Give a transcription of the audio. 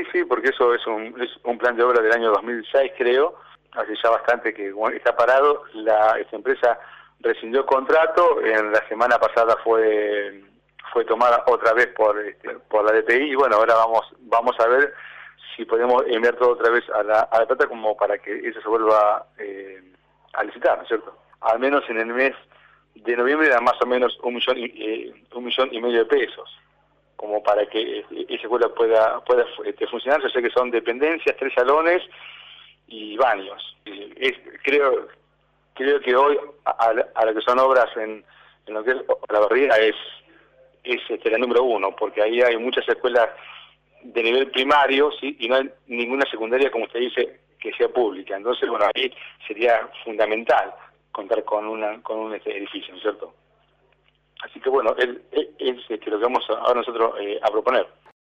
sí, porque eso es un plan de obra del año 2006, creo, hace ya bastante que está parado. Esta empresa rescindió contrato, en la semana pasada fue tomada otra vez por la DPI, y bueno, ahora vamos a ver si podemos enviar todo otra vez a la plata como para que eso se vuelva a licitar, ¿no es cierto? Al menos en el mes de noviembre era más o menos 1,5 millones de pesos, como para que esa escuela pueda funcionar. Yo sé que son dependencias, 3 salones y baños. Creo que hoy, a lo que son obras en lo que es la barriga, es la número 1, porque ahí hay muchas escuelas de nivel primario, ¿sí? Y no hay ninguna secundaria, como usted dice, que sea pública. Entonces, bueno, ahí sería fundamental contar con un edificio, ¿no es cierto? Así que bueno, es lo que vamos ahora nosotros a proponer.